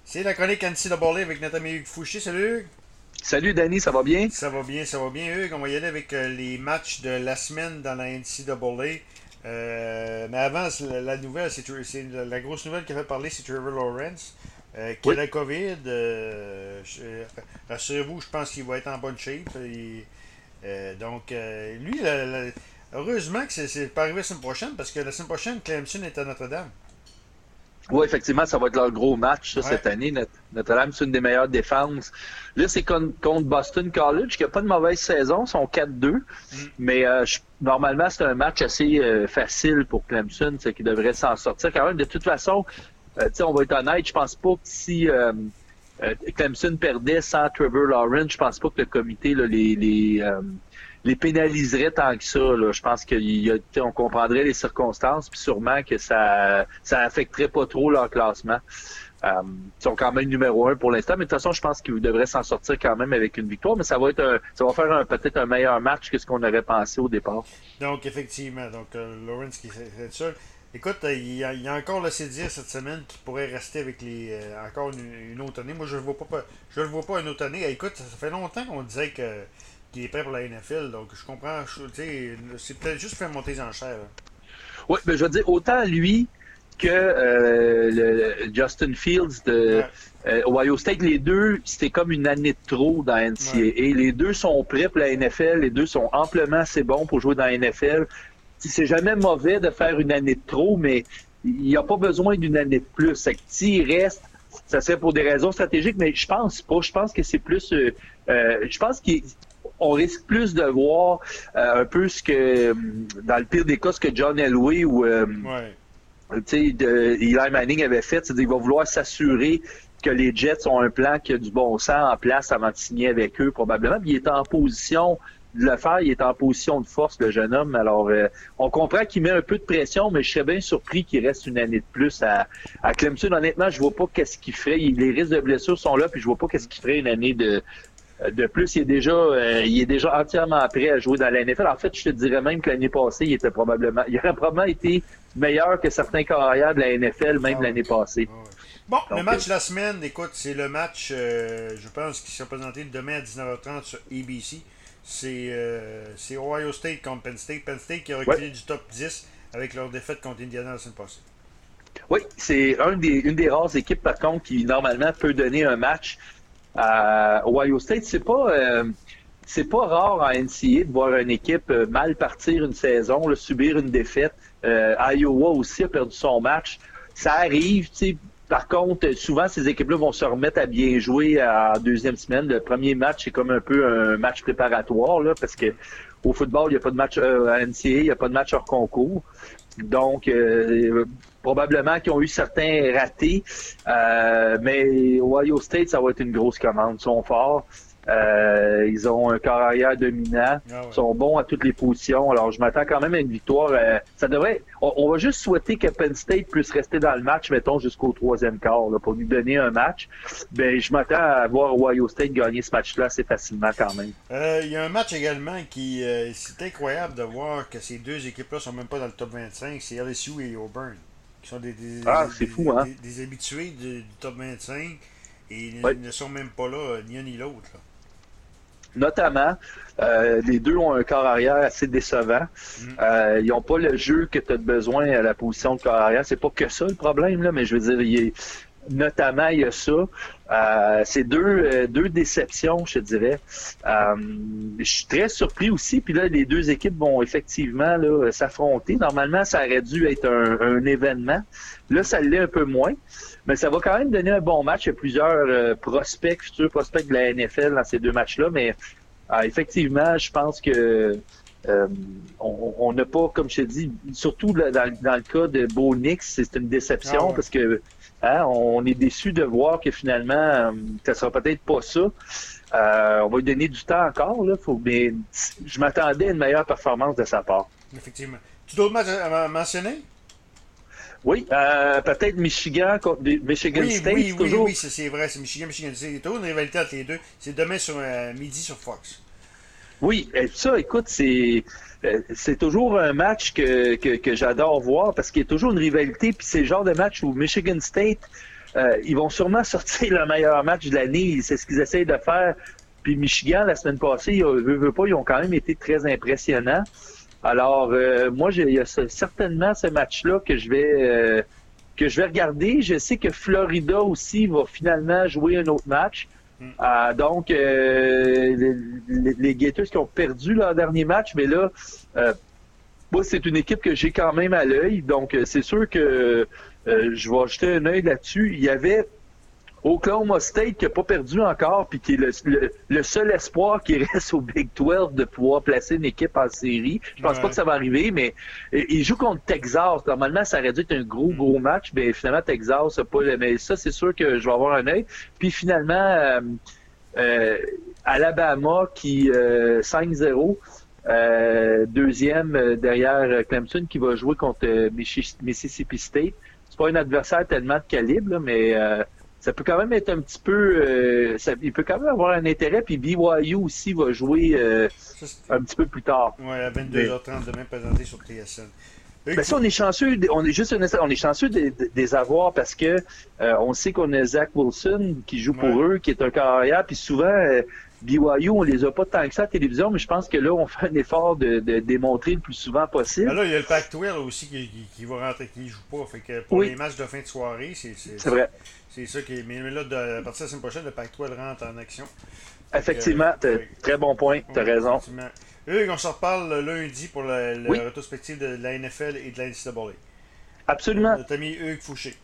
C'est la chronique NCAA avec notre ami Hugues Fouché. Salut Hugues. Salut Danny, ça va bien? Ça va bien, ça va bien Hugues. On va y aller avec les matchs de la semaine dans la NCAA. Mais avant, la nouvelle, la grosse nouvelle qui a fait parler, c'est Trevor Lawrence, qui a Oui. la COVID. Rassurez-vous, je pense qu'il va être en bonne shape. Lui, heureusement que c'est pas arrivé la semaine prochaine, parce que la semaine prochaine, Clemson est à Notre-Dame. Oui, effectivement, ça va être leur gros match ça, Ouais. cette année. Notre-Dame, c'est une des meilleures défenses. Là, c'est contre Boston College, qui n'a pas de mauvaise saison, ils sont 4-2. Mm. Mais normalement, c'est un match assez facile pour Clemson, c'est qui devrait s'en sortir quand même. De toute façon, on va être honnête, je pense pas que si Clemson perdait sans Trevor Lawrence, je pense pas que le comité là, les pénaliserait tant que ça. Là. Je pense qu'on comprendrait les circonstances, puis sûrement que ça affecterait pas trop leur classement. Ils sont quand même numéro un pour l'instant, mais de toute façon, je pense qu'ils devraient s'en sortir quand même avec une victoire, mais ça va faire peut-être un meilleur match que ce qu'on aurait pensé au départ. Donc, effectivement, Lawrence qui est seul. Écoute, il y a encore le CDI cette semaine qui pourrait rester avec encore une autre année. Moi, je le vois pas une autre année. Écoute, ça fait longtemps qu'on disait qu'il est prêt pour la NFL, donc je comprends. Tu sais, c'est peut-être juste faire monter les enchères. Là. Oui, mais je veux dire, autant lui que Justin Fields de Ouais, Ohio State, les deux, c'était comme une année de trop dans ouais. NCAA. Les deux sont prêts pour la NFL, les deux sont amplement assez bons pour jouer dans la NFL. C'est jamais mauvais de faire une année de trop, mais il n'y a pas besoin d'une année de plus. C'est que s'il reste, ça serait pour des raisons stratégiques, mais je pense pas. Je pense que c'est plus... je pense qu'on risque plus de voir un peu ce que, dans le pire des cas, ce que John Elway ou Ouais. Eli Manning avait fait, c'est-à-dire qu'il va vouloir s'assurer que les Jets ont un plan qui a du bon sens en place avant de signer avec eux, probablement. Puis il est en position de le faire, il est en position de force, le jeune homme. Alors, on comprend qu'il met un peu de pression, mais je serais bien surpris qu'il reste une année de plus à Clemson. Honnêtement, je vois pas qu'est-ce qu'il ferait. Les risques de blessures sont là, puis je vois pas qu'est-ce qu'il ferait une année de plus. Il est déjà entièrement prêt à jouer dans la NFL. En fait, je te dirais même que l'année passée, il aurait probablement été meilleur que certains carrières de la NFL, même Ah ouais. l'année passée. Ah ouais. Bon, le Donc, match de la semaine, écoute, c'est le match, je pense, qui sera présenté demain à 19h30 sur ABC. C'est Ohio State contre Penn State. Penn State qui a ouais. reculé du top 10 avec leur défaite contre Indiana la semaine passée. Oui, c'est une des rares équipes, par contre, qui normalement peut donner un match à Ohio State. C'est pas rare en NCAA de voir une équipe mal partir une saison, là, subir une défaite. Iowa aussi a perdu son match. Ça arrive, tu sais. Par contre, souvent, ces équipes-là vont se remettre à bien jouer en deuxième semaine. Le premier match, c'est comme un peu un match préparatoire, là, parce que au football, il n'y a pas de match à NCAA, il n'y a pas de match hors concours. Donc, probablement qu'ils ont eu certains ratés, mais Ohio State, ça va être une grosse commande. Ils sont forts. Ils ont un corps arrière dominant. Ah Ils ouais. sont bons à toutes les positions. Alors, je m'attends quand même à une victoire. Ça devrait. On va juste souhaiter que Penn State puisse rester dans le match, mettons, jusqu'au troisième quart, là, pour lui donner un match. Ben, je m'attends à voir Ohio State gagner ce match-là assez facilement quand même. Il y a un match également qui. C'est incroyable de voir que ces deux équipes-là sont même pas dans le top 25. C'est LSU et Auburn, qui sont Ah, c'est fou, hein? des habitués du top 25 et Oui. ils ne sont même pas là, ni un ni l'autre. Là. Notamment, les deux ont un corps arrière assez décevant. Mm. Ils n'ont pas le jeu que tu as besoin à la position de corps arrière. C'est pas que ça le problème, là, mais je veux dire, notamment, il y a ça. C'est deux déceptions, je te dirais. Je suis très surpris aussi. Puis là, les deux équipes vont effectivement là, s'affronter. Normalement, ça aurait dû être un événement. Là, ça l'est un peu moins. Mais ça va quand même donner un bon match. Il y a plusieurs futurs prospects de la NFL dans ces deux matchs-là. Mais effectivement, je pense que on n'a pas, comme je te dis, surtout là, dans le cas de Bo Nix, c'est une Ah déception ouais. parce que on est déçu de voir que finalement, ça sera peut-être pas ça. On va lui donner du temps encore, là. Mais je m'attendais à une meilleure performance de sa part. Effectivement. Tu d'autres matchs à mentionner? Oui, peut-être Michigan contre Michigan Oui, State, oui, c'est oui, oui, toujours. c'est vrai, c'est Michigan. C'est toujours une rivalité entre les deux. C'est demain sur midi sur Fox. Oui, ça, écoute, c'est toujours un match que j'adore voir parce qu'il y a toujours une rivalité, puis c'est le genre de match où Michigan State Ils vont sûrement sortir le meilleur match de l'année. C'est ce qu'ils essayent de faire. Puis Michigan, la semaine passée, ils ont quand même été très impressionnants. Alors, moi, il y a certainement ce match-là que je vais regarder. Je sais que Florida aussi va finalement jouer un autre match. Donc, les Gators qui ont perdu leur dernier match, mais là, moi, c'est une équipe que j'ai quand même à l'œil. Donc, c'est sûr que je vais jeter un œil là-dessus. Il y avait Oklahoma State qui n'a pas perdu encore, puis qui est le seul espoir qui reste au Big 12 de pouvoir placer une équipe en série. Je pense pas que ça va arriver, mais il joue contre Texas. Normalement, ça aurait dû être un gros match, mais finalement, Texas n'a pas... Mais ça, c'est sûr que je vais avoir un œil. Puis finalement, Alabama qui 5-0, deuxième derrière Clemson qui va jouer contre Mississippi State. C'est pas un adversaire tellement de calibre, là, mais... ça peut quand même être un petit peu... il peut quand même avoir un intérêt, puis BYU aussi va jouer un petit peu plus tard. Oui, à 22h30 demain, présenté sur TSN. Ben ça, on est chanceux, on est chanceux de les avoir parce que on sait qu'on a Zach Wilson qui joue pour eux, qui est un carrière, puis souvent... BYU, on les a pas tant que ça à la télévision, mais je pense que là, on fait un effort de démontrer le plus souvent possible. Ben là, il y a le Pac-12 aussi qui va rentrer, qui ne joue pas. Fait que pour les matchs de fin de soirée, c'est vrai. C'est ça qui est. Mais là, à partir de la semaine prochaine, le Pac-12 rentre en action. Effectivement, très bon point, tu as raison. On se reparle lundi pour le rétrospective de la NFL et de la NCAA. Absolument. Notre ami Hugues Fouché.